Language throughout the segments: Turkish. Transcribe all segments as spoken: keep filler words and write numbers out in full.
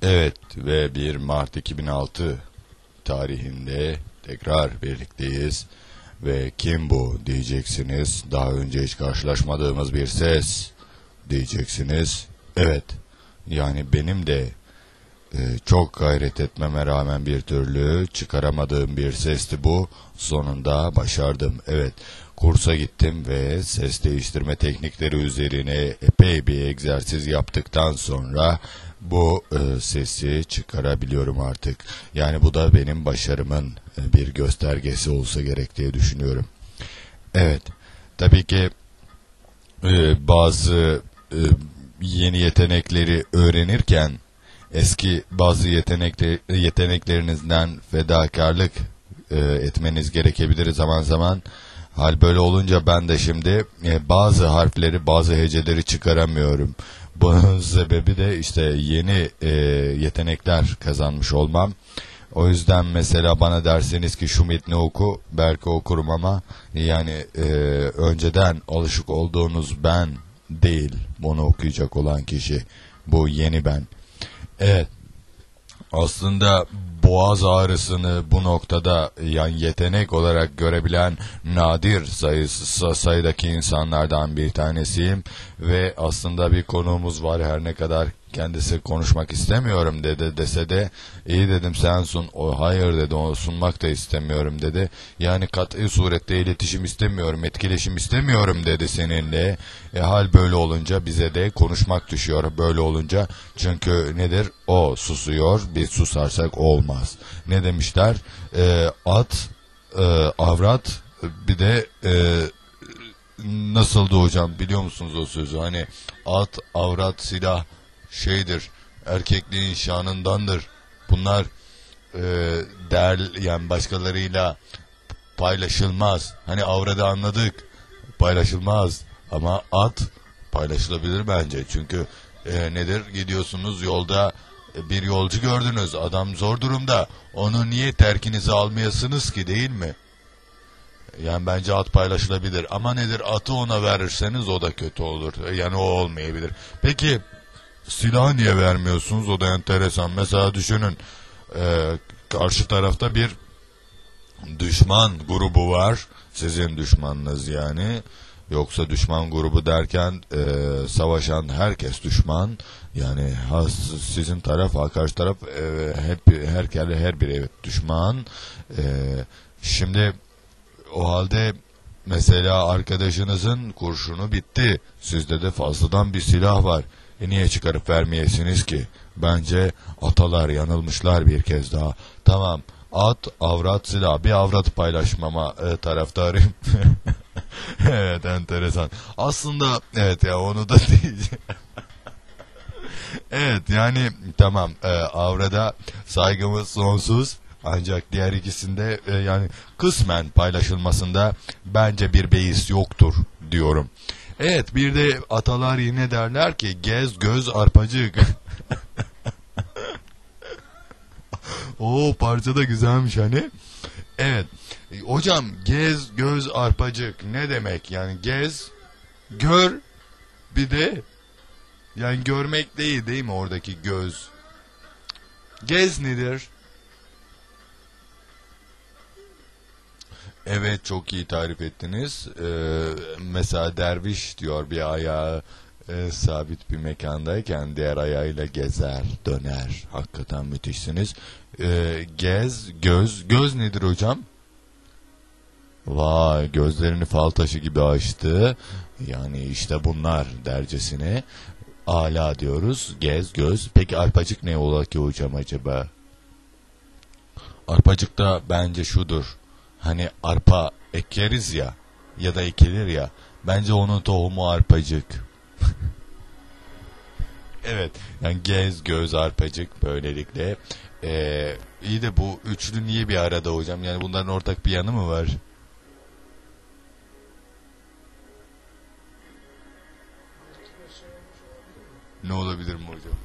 Evet ve bir Mart iki bin altı tarihinde tekrar birlikteyiz ve kim bu diyeceksiniz, daha önce hiç karşılaşmadığımız bir ses diyeceksiniz. Evet, yani benim de e, çok gayret etmeme rağmen bir türlü çıkaramadığım bir sesti bu. Sonunda başardım. Evet, kursa gittim ve ses değiştirme teknikleri üzerine epey bir egzersiz yaptıktan sonra bu e, sesi çıkarabiliyorum artık. Yani bu da benim başarımın e, bir göstergesi olsa gerek diye düşünüyorum. Evet, tabii ki e, bazı e, yeni yetenekleri öğrenirken eski bazı yetenekler, yeteneklerinizden fedakarlık e, etmeniz gerekebilir zaman zaman. Hal böyle olunca ben de şimdi e, bazı harfleri, bazı heceleri çıkaramıyorum. Bunun sebebi de işte yeni e, yetenekler kazanmış olmam. O yüzden mesela bana derseniz ki şu metni oku, belki okurum ama yani e, önceden alışık olduğunuz ben değil bunu okuyacak olan kişi. Bu yeni ben. Evet. Aslında boğaz ağrısını bu noktada yani yetenek olarak görebilen nadir sayısı, sayıdaki insanlardan bir tanesiyim ve aslında bir konuğumuz var, her ne kadar kendisi konuşmak istemiyorum dedi dese de iyi dedim sen sun, o hayır dedi, o sunmak da istemiyorum dedi, yani kat'i surette iletişim istemiyorum, etkileşim istemiyorum dedi seninle. E, hal böyle olunca bize de konuşmak düşüyor böyle olunca, çünkü nedir, o susuyor, biz susarsak olmaz. Ne demişler, e, at e, avrat bir de e, nasıldı hocam biliyor musunuz o sözü, hani at avrat silah şeydir, erkekliğin şanındandır. Bunlar e, değer yani başkalarıyla paylaşılmaz. Hani avrada anladık, paylaşılmaz ama at paylaşılabilir bence. Çünkü e, nedir, gidiyorsunuz yolda e, bir yolcu gördünüz, adam zor durumda, onu niye terkinize almayasınız ki, değil mi? Yani bence at paylaşılabilir ama nedir, atı ona verirseniz o da kötü olur, yani o olmayabilir. Peki silahı niye vermiyorsunuz? O da enteresan. Mesela düşünün, e, karşı tarafta bir düşman grubu var. Sizin düşmanınız yani. Yoksa düşman grubu derken e, savaşan herkes düşman. Yani has, sizin taraf, karşı taraf e, hep her her biri evet düşman. E, şimdi o halde mesela arkadaşınızın kurşunu bitti. Sizde de fazladan bir silah var. E niye çıkarıp vermeyesiniz ki? Bence atalar yanılmışlar bir kez daha. Tamam, at, avrat, silah. Bir avratı paylaşmama e, taraftarıyım. Evet, enteresan. Aslında evet ya, onu da diyeceğim. Evet yani tamam, e, avrada saygımız sonsuz. Ancak diğer ikisinde e, yani kısmen paylaşılmasında bence bir beis yoktur diyorum. Evet, bir de atalar yine derler ki gez göz arpacık. O parça da güzelmiş hani. Evet. E, hocam gez göz arpacık ne demek? Yani gez, gör, bir de yani görmek değil değil mi oradaki göz? Gez nedir? Evet, çok iyi tarif ettiniz. Ee, mesela derviş diyor bir ayağı e, sabit bir mekandayken diğer ayağıyla gezer, döner. Hakikaten müthişsiniz. Ee, gez, göz. Göz nedir hocam? Vay, gözlerini fal taşı gibi açtı. Yani işte bunlar dercesine. Ala diyoruz. Gez, göz. Peki arpacık ne ola ki hocam acaba? Arpacık da bence şudur. Hani arpa ekeriz ya ya da ekilir ya, bence onun tohumu arpacık. Evet yani gez göz arpacık böylelikle. Ee, iyi de bu üçlü niye bir arada hocam, yani bunların ortak bir yanı mı var? Ne olabilir mi hocam?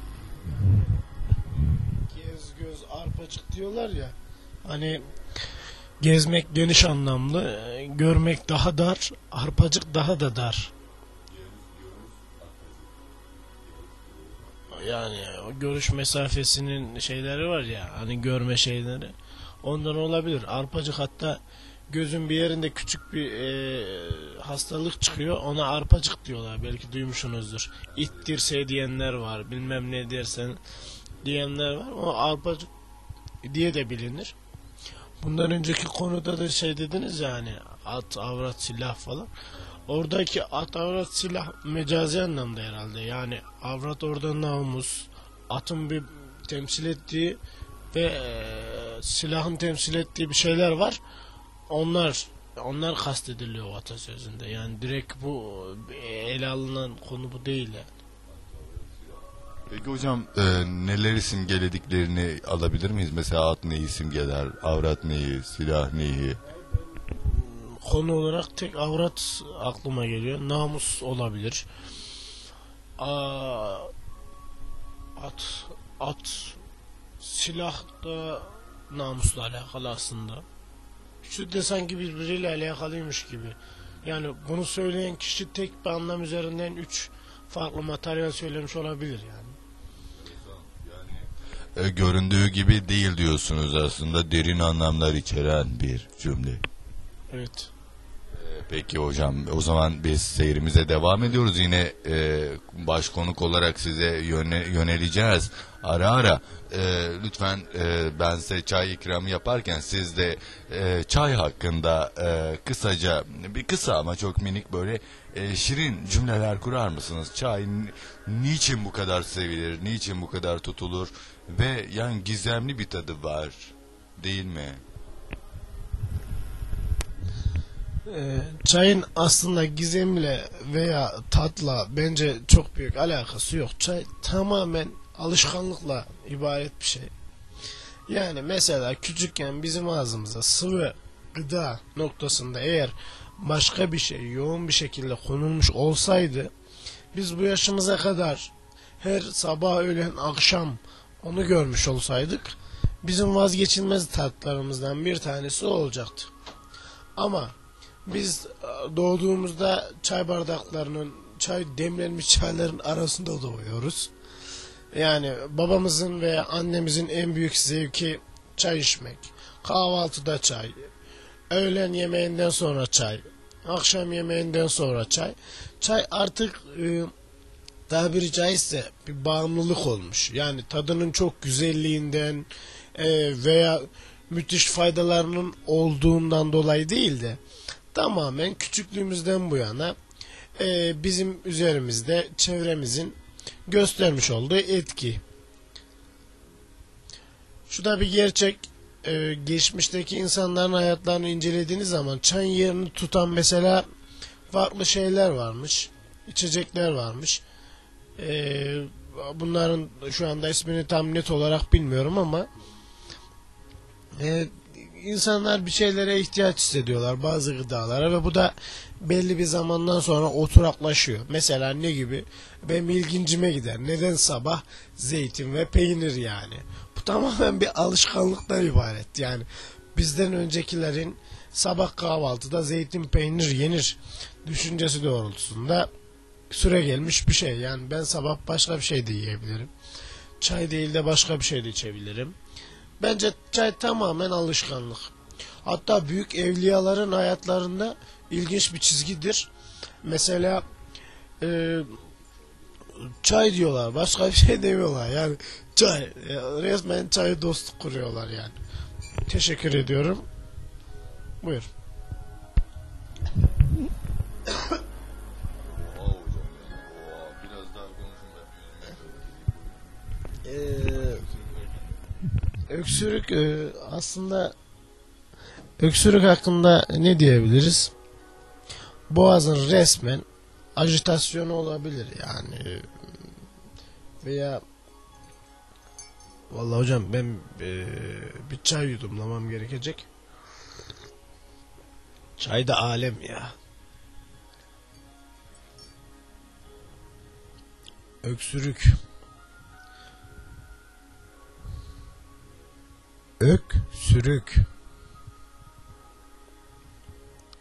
Gez göz arpacık diyorlar ya, hani gezmek geniş anlamlı, görmek daha dar, arpacık daha da dar. yani o görüş mesafesinin şeyleri var ya, hani görme şeyleri, ondan olabilir. Arpacık, hatta gözün bir yerinde küçük bir e, hastalık çıkıyor, ona arpacık diyorlar, belki duymuşsunuzdur. İt dirseği diyenler var, bilmem ne dersen diyenler var, o arpacık diye de bilinir. Bundan önceki konuda da şey dediniz ya, hani at, avrat, silah falan. Oradaki at, avrat, silah mecazi anlamda herhalde. Yani avrat orada namus, atın bir temsil ettiği ve e, silahın temsil ettiği bir şeyler var. Onlar onlar kastediliyor o atasözünde. Yani direkt bu ele alınan konu bu değil yani. Peki hocam, e, neler simgelediklerini alabilir miyiz? Mesela at neyi simgeler, avrat neyi, silah neyi? Konu olarak tek avrat aklıma geliyor. Namus olabilir. Aa, at, at, silah da namusla alakalı aslında. Şu de sanki birbiriyle alakalıymış gibi. Yani bunu söyleyen kişi tek bir anlam üzerinden üç farklı materyal söylemiş olabilir yani. E, göründüğü gibi değil diyorsunuz, aslında derin anlamlar içeren bir cümle. Evet. Peki hocam, o zaman biz seyrimize devam ediyoruz. Yine e, baş konuk olarak size yöne, yöneleceğiz ara ara. E, lütfen e, ben size çay ikramı yaparken siz de e, çay hakkında e, kısaca, bir kısa ama çok minik böyle e, şirin cümleler kurar mısınız? Çay niçin bu kadar sevilir, niçin bu kadar tutulur ve yani gizemli bir tadı var, değil mi? Ee, çayın aslında gizemle veya tatla bence çok büyük alakası yok. Çay tamamen alışkanlıkla ibaret bir şey. Yani mesela küçükken bizim ağzımıza sıvı gıda noktasında eğer başka bir şey yoğun bir şekilde konulmuş olsaydı, biz bu yaşımıza kadar her sabah, öğlen, akşam onu görmüş olsaydık, bizim vazgeçilmez tatlarımızdan bir tanesi o olacaktı. Ama biz doğduğumuzda çay bardaklarının, çay demlenmiş çayların arasında doğuyoruz. Yani babamızın veya annemizin en büyük zevki çay içmek. Kahvaltıda çay, öğlen yemeğinden sonra çay, akşam yemeğinden sonra çay. Çay artık e, tabiri caizse bir bağımlılık olmuş. Yani tadının çok güzelliğinden e, veya müthiş faydalarının olduğundan dolayı değil de tamamen küçüklüğümüzden bu yana e, bizim üzerimizde çevremizin göstermiş olduğu etki. Şu da bir gerçek, e, geçmişteki insanların hayatlarını incelediğiniz zaman çayın yerini tutan mesela farklı şeyler varmış, içecekler varmış. E, bunların şu anda ismini tam net olarak bilmiyorum ama e, insanlar bir şeylere ihtiyaç hissediyorlar, bazı gıdalara, ve bu da belli bir zamandan sonra oturaklaşıyor. Mesela ne gibi? Benim ilgincime gider. Neden sabah zeytin ve peynir yani? Bu tamamen bir alışkanlıktan ibaret. Yani bizden öncekilerin sabah kahvaltıda zeytin peynir yenir düşüncesi doğrultusunda süre gelmiş bir şey. Yani ben sabah başka bir şey de yiyebilirim. Çay değil de başka bir şey de içebilirim. Bence çay tamamen alışkanlık. Hatta büyük evliyaların hayatlarında ilginç bir çizgidir. Mesela e, çay diyorlar, başka bir şey demiyorlar. Yani çay, resmen çayı dostluk kuruyorlar yani. Teşekkür ediyorum. Buyur. Ee, öksürük e, aslında öksürük hakkında ne diyebiliriz? Boğazın resmen ajitasyonu olabilir yani, veya vallahi hocam ben e, bir çay yudumlamam gerekecek. Çay da alem ya. Öksürük. Öksürük.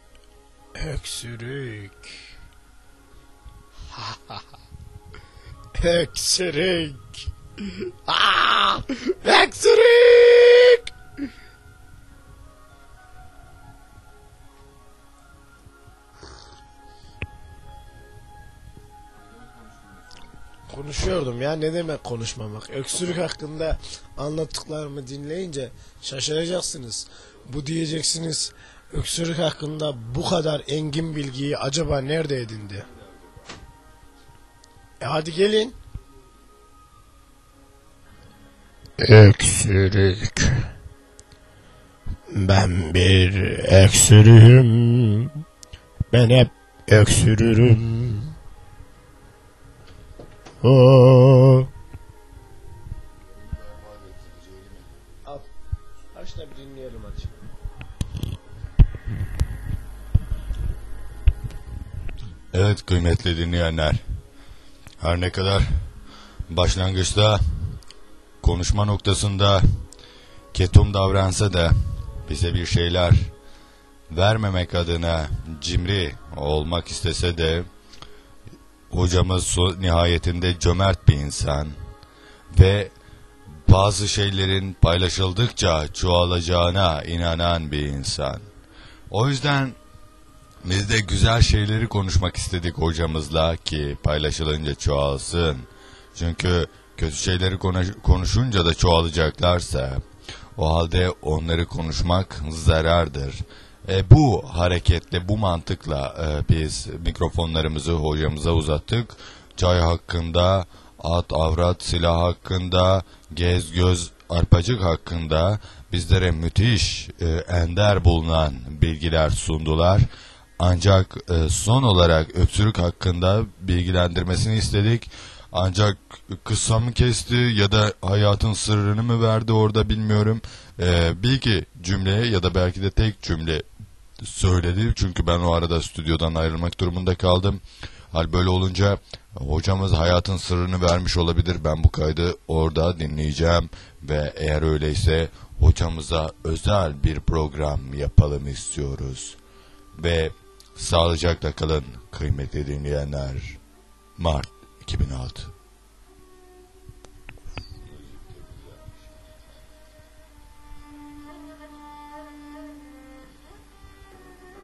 Öksürük. Öksürük. Aa, öksürük. Konuşuyordum ya, ne demek konuşmamak. Öksürük hakkında anlattıklarımı dinleyince şaşıracaksınız. Bu diyeceksiniz, öksürük hakkında bu kadar engin bilgiyi acaba nerede edindi? E hadi gelin. Öksürük. Ben bir öksürüğüm. Ben hep öksürürüm. Oo. Al. Aç da bir dinleyelim hadi. Evet kıymetli dinleyenler. Her ne kadar başlangıçta konuşma noktasında ketum davransa da bize bir şeyler vermemek adına cimri olmak istese de hocamız nihayetinde cömert bir insan ve bazı şeylerin paylaşıldıkça çoğalacağına inanan bir insan. O yüzden biz de güzel şeyleri konuşmak istedik hocamızla ki paylaşılınca çoğalsın. Çünkü kötü şeyleri konuşunca da çoğalacaklarsa o halde onları konuşmak zarardır. E, bu hareketle, bu mantıkla e, biz mikrofonlarımızı hocamıza uzattık. Çay hakkında, at, avrat, silah hakkında, gez, göz, arpacık hakkında bizlere müthiş, e, ender bulunan bilgiler sundular. Ancak e, son olarak öksürük hakkında bilgilendirmesini istedik. Ancak kısa mı kesti ya da hayatın sırrını mı verdi orada bilmiyorum. Ee, bir iki cümleye ya da belki de tek cümle söyledi. Çünkü ben o arada stüdyodan ayrılmak durumunda kaldım. Hal böyle olunca hocamız hayatın sırrını vermiş olabilir. Ben bu kaydı orada dinleyeceğim. Ve eğer öyleyse hocamıza özel bir program yapalım istiyoruz. Ve sağlıcakla kalın kıymetli dinleyenler. Mart iki bin altı